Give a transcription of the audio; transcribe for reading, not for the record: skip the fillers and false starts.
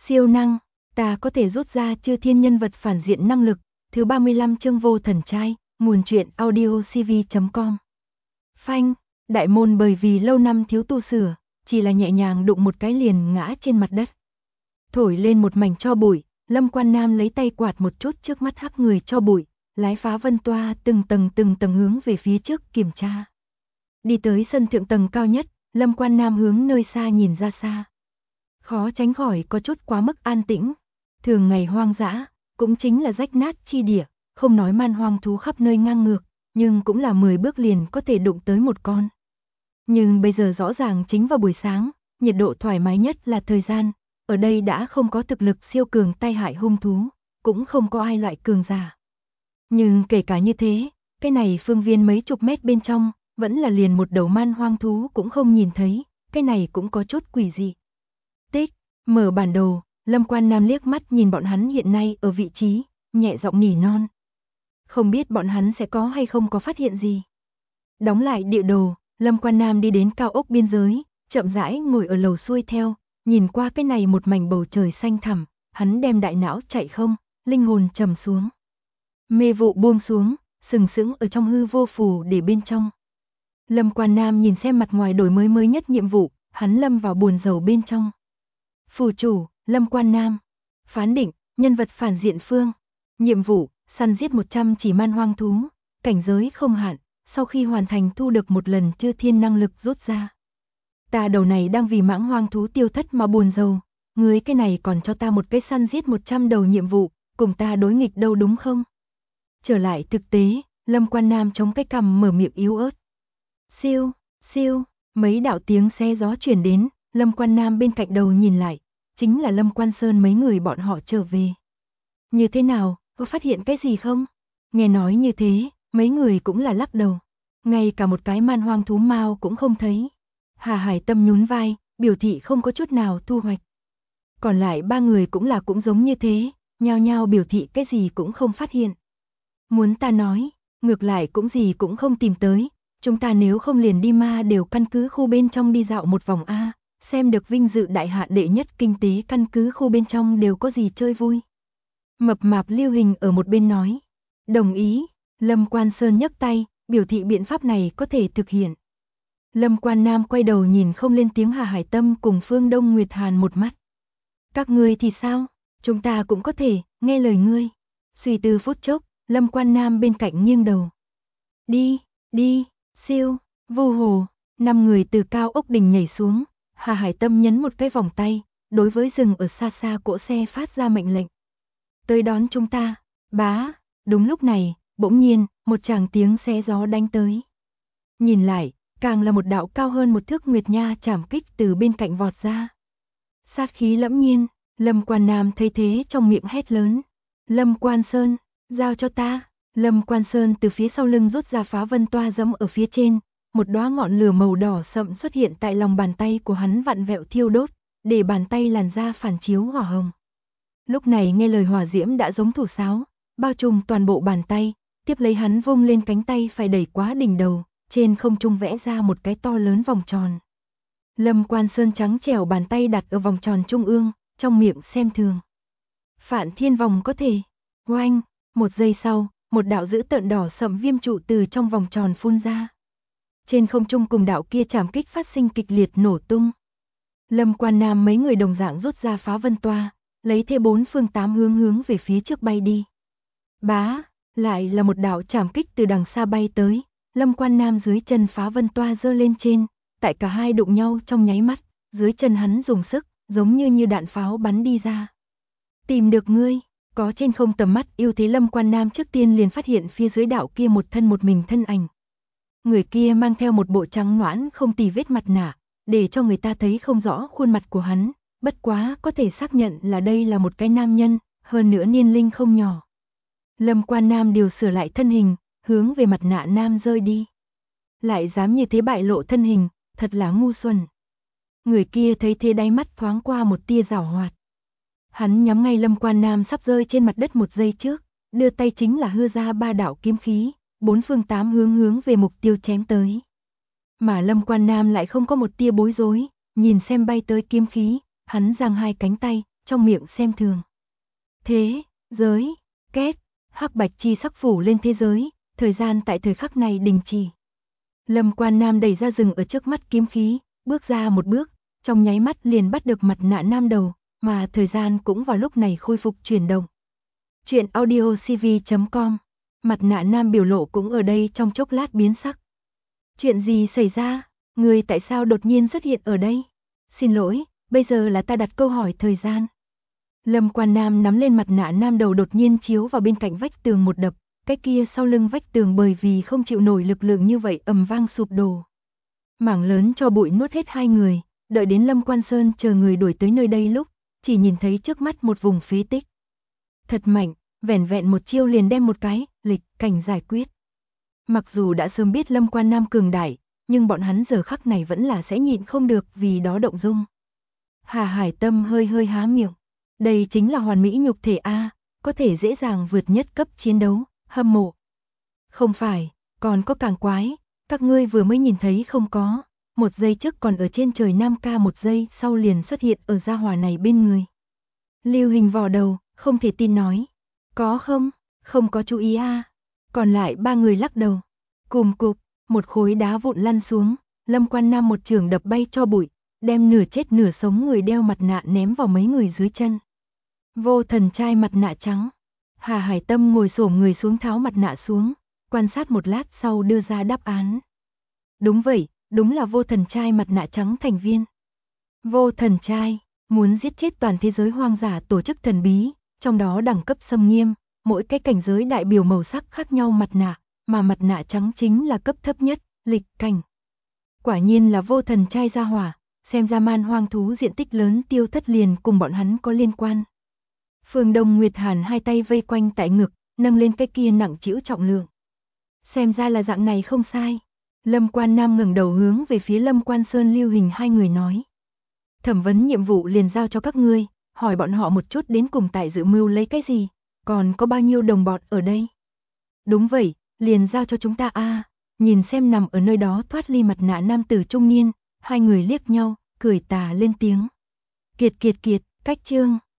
Siêu năng, ta có thể rút ra chư thiên nhân vật phản diện năng lực. Thứ 35 chương vô thần trai, nguồn truyện audiocv.com. Phanh, đại môn bởi vì lâu năm thiếu tu sửa, chỉ là nhẹ nhàng đụng một cái liền ngã trên mặt đất. Thổi lên một mảnh tro bụi, Lâm Quan Nam lấy tay quạt một chút trước mắt hắc người tro bụi, lái phá vân toa từng tầng hướng về phía trước kiểm tra. Đi tới sân thượng tầng cao nhất, Lâm Quan Nam hướng nơi xa nhìn ra xa. Khó tránh khỏi có chút quá mức an tĩnh. Thường ngày hoang dã, cũng chính là rách nát chi địa, không nói man hoang thú khắp nơi ngang ngược, nhưng cũng là 10 bước liền có thể đụng tới một con. Nhưng bây giờ rõ ràng chính vào buổi sáng, nhiệt độ thoải mái nhất là thời gian, ở đây đã không có thực lực siêu cường tai hại hung thú, cũng không có ai loại cường giả. Nhưng kể cả như thế, cái này phương viên mấy chục mét bên trong, vẫn là liền một đầu man hoang thú cũng không nhìn thấy, cái này cũng có chút quỷ dị. Tích, mở bản đồ, Lâm Quan Nam liếc mắt nhìn bọn hắn hiện nay ở vị trí, nhẹ giọng nỉ non. Không biết bọn hắn sẽ có hay không có phát hiện gì. Đóng lại địa đồ, Lâm Quan Nam đi đến cao ốc biên giới, chậm rãi ngồi ở lầu xuôi theo, nhìn qua cái này một mảnh bầu trời xanh thẳm, hắn đem đại não chạy không, linh hồn trầm xuống. Mê vụ buông xuống, sừng sững ở trong hư vô phù để bên trong. Lâm Quan Nam nhìn xem mặt ngoài đổi mới nhất nhiệm vụ, hắn lâm vào buồn rầu bên trong. Phù chủ, Lâm Quan Nam. Phán định, nhân vật phản diện phương. Nhiệm vụ, săn giết 100 chỉ man hoang thú, cảnh giới không hạn, sau khi hoàn thành thu được một lần chư thiên năng lực rút ra. Ta đầu này đang vì mãng hoang thú tiêu thất mà buồn rầu, ngươi cái này còn cho ta một cái săn giết 100 đầu nhiệm vụ, cùng ta đối nghịch đâu đúng không? Trở lại thực tế, Lâm Quan Nam chống cái cằm mở miệng yếu ớt. Siêu, siêu, mấy đạo tiếng xe gió chuyển đến, Lâm Quan Nam bên cạnh đầu nhìn lại, chính là Lâm Quan Sơn mấy người bọn họ trở về. Như thế nào, có phát hiện cái gì không? Nghe nói như thế, mấy người cũng là lắc đầu. Ngay cả một cái man hoang thú mao cũng không thấy. Hà Hải Tâm nhún vai, biểu thị không có chút nào thu hoạch. Còn lại ba người cũng giống như thế, nhao nhao biểu thị cái gì cũng không phát hiện. Muốn ta nói, ngược lại cũng gì cũng không tìm tới, chúng ta nếu không liền đi ma đều căn cứ khu bên trong đi dạo một vòng A, xem được vinh dự đại hạ đệ nhất kinh tế căn cứ khu bên trong đều có gì chơi vui. Mập mạp Lưu Hình ở một bên nói, đồng ý, Lâm Quan Sơn nhấc tay, biểu thị biện pháp này có thể thực hiện. Lâm Quan Nam quay đầu nhìn không lên tiếng Hà Hải Tâm cùng Phương Đông Nguyệt Hàn một mắt. Các ngươi thì sao, chúng ta cũng có thể, nghe lời ngươi. Suy tư phút chốc, Lâm Quan Nam bên cạnh nghiêng đầu. Đi, siêu, vô hồ, 5 người từ cao ốc đỉnh nhảy xuống, Hà Hải Tâm nhấn một cái vòng tay, đối với rừng ở xa xa cỗ xe phát ra mệnh lệnh. Tới đón chúng ta, bá, đúng lúc này, bỗng nhiên, một tràng tiếng xé gió đánh tới. Nhìn lại, càng là một đạo cao hơn một thước nguyệt nha chảm kích từ bên cạnh vọt ra. Sát khí lẫm nhiên, Lâm Quan Nam thấy thế trong miệng hét lớn. Lâm Quan Sơn, giao cho ta. Lâm Quan Sơn từ phía sau lưng rút ra phá vân toa dẫm ở phía trên, một đóa ngọn lửa màu đỏ sậm xuất hiện tại lòng bàn tay của hắn vặn vẹo thiêu đốt, để bàn tay làn da phản chiếu hỏa hồng. Lúc này nghe lời hỏa diễm đã giống thủ sáo, bao trùm toàn bộ bàn tay, tiếp lấy hắn vung lên cánh tay phải đẩy quá đỉnh đầu, trên không trung vẽ ra một cái to lớn vòng tròn. Lâm Quan Sơn trắng trẻo bàn tay đặt ở vòng tròn trung ương, trong miệng xem thường. Phản thiên vòng có thể. Oanh, một giây sau, một đạo dữ tợn đỏ sậm viêm trụ từ trong vòng tròn phun ra. Trên không trung cùng đạo kia chạm kích phát sinh kịch liệt nổ tung. Lâm Quan Nam mấy người đồng dạng rút ra phá vân toa, lấy thế 4 phương 8 hướng về phía trước bay đi. Bá, lại là một đạo chạm kích từ đằng xa bay tới, Lâm Quan Nam dưới chân phá vân toa giơ lên trên, tại cả hai đụng nhau trong nháy mắt, dưới chân hắn dùng sức, giống như đạn pháo bắn đi ra. Tìm được ngươi, có trên không tầm mắt ưu thế Lâm Quan Nam trước tiên liền phát hiện phía dưới đạo kia một thân một mình thân ảnh. Người kia mang theo một bộ trắng nõn không tì vết mặt nạ, để cho người ta thấy không rõ khuôn mặt của hắn, bất quá có thể xác nhận là đây là một cái nam nhân, hơn nữa niên linh không nhỏ. Lâm Quan Nam điều sửa lại thân hình, hướng về mặt nạ nam rơi đi. Lại dám như thế bại lộ thân hình, thật là ngu xuẩn. Người kia thấy thế đáy mắt thoáng qua một tia giảo hoạt. Hắn nhắm ngay Lâm Quan Nam sắp rơi trên mặt đất một giây trước, đưa tay chính là hư ra 3 đạo kiếm khí, 4 phương 8 hướng về mục tiêu chém tới. Mà Lâm Quan Nam lại không có một tia bối rối, nhìn xem bay tới kiếm khí, hắn giang hai cánh tay, trong miệng xem thường. Thế, giới, két, hắc bạch chi sắc phủ lên thế giới, thời gian tại thời khắc này đình chỉ. Lâm Quan Nam đẩy ra rừng ở trước mắt kiếm khí, bước ra một bước, trong nháy mắt liền bắt được mặt nạ nam đầu, mà thời gian cũng vào lúc này khôi phục chuyển động. Chuyện audiocv.com, mặt nạ nam biểu lộ cũng ở đây trong chốc lát biến sắc. Chuyện gì xảy ra? Người tại sao đột nhiên xuất hiện ở đây? Xin lỗi, bây giờ là ta đặt câu hỏi thời gian. Lâm Quan Nam nắm lên mặt nạ nam đầu đột nhiên chiếu vào bên cạnh vách tường một đập, cái kia sau lưng vách tường bởi vì không chịu nổi lực lượng như vậy ầm vang sụp đổ. Mảng lớn cho bụi nuốt hết hai người, đợi đến Lâm Quan Sơn chờ người đuổi tới nơi đây lúc, chỉ nhìn thấy trước mắt một vùng phế tích. Thật mạnh, vẻn vẹn một chiêu liền đem một cái lịch cảnh giải quyết. Mặc dù đã sớm biết Lâm Quan Nam cường đại, nhưng bọn hắn giờ khắc này vẫn là sẽ nhịn không được vì đó động dung. Hà Hải Tâm hơi hơi há miệng. Đây chính là hoàn mỹ nhục thể A, có thể dễ dàng vượt nhất cấp chiến đấu, hâm mộ. Không phải, còn có càng quái, các ngươi vừa mới nhìn thấy không có, một giây trước còn ở trên trời Nam Ca, một giây sau liền xuất hiện ở gia hỏa này bên người. Lưu Hình vò đầu, không thể tin nói. Có không? Không có chú ý A. Còn lại ba người lắc đầu. Cùm cụp, một khối đá vụn lăn xuống, Lâm Quan Nam một trường đập bay cho bụi, đem nửa chết nửa sống người đeo mặt nạ ném vào mấy người dưới chân. Vô Thần trai mặt nạ trắng. Hà Hải Tâm ngồi xổm người xuống tháo mặt nạ xuống, quan sát một lát sau đưa ra đáp án. Đúng vậy, đúng là Vô Thần trai mặt nạ trắng thành viên. Vô Thần trai, muốn giết chết toàn thế giới hoang dã tổ chức thần bí, trong đó đẳng cấp xâm nghiêm, mỗi cái cảnh giới đại biểu màu sắc khác nhau mặt nạ, mà mặt nạ trắng chính là cấp thấp nhất, lịch cảnh. Quả nhiên là Vô Thần trai gia hỏa, xem ra man hoang thú diện tích lớn tiêu thất liền cùng bọn hắn có liên quan. Phương Đông Nguyệt Hàn hai tay vây quanh tại ngực, nâng lên cái kia nặng trĩu trọng lượng. Xem ra là dạng này không sai. Lâm Quan Nam ngẩng đầu hướng về phía Lâm Quan Sơn Lưu Hình hai người nói. Thẩm vấn nhiệm vụ liền giao cho các ngươi, hỏi bọn họ một chút đến cùng tại dự mưu lấy cái gì, còn có bao nhiêu đồng bọn ở đây. Đúng vậy, liền giao cho chúng ta a. Nhìn xem nằm ở nơi đó thoát ly mặt nạ nam tử trung niên, hai người liếc nhau, cười tà lên tiếng. Kiệt, cách chương.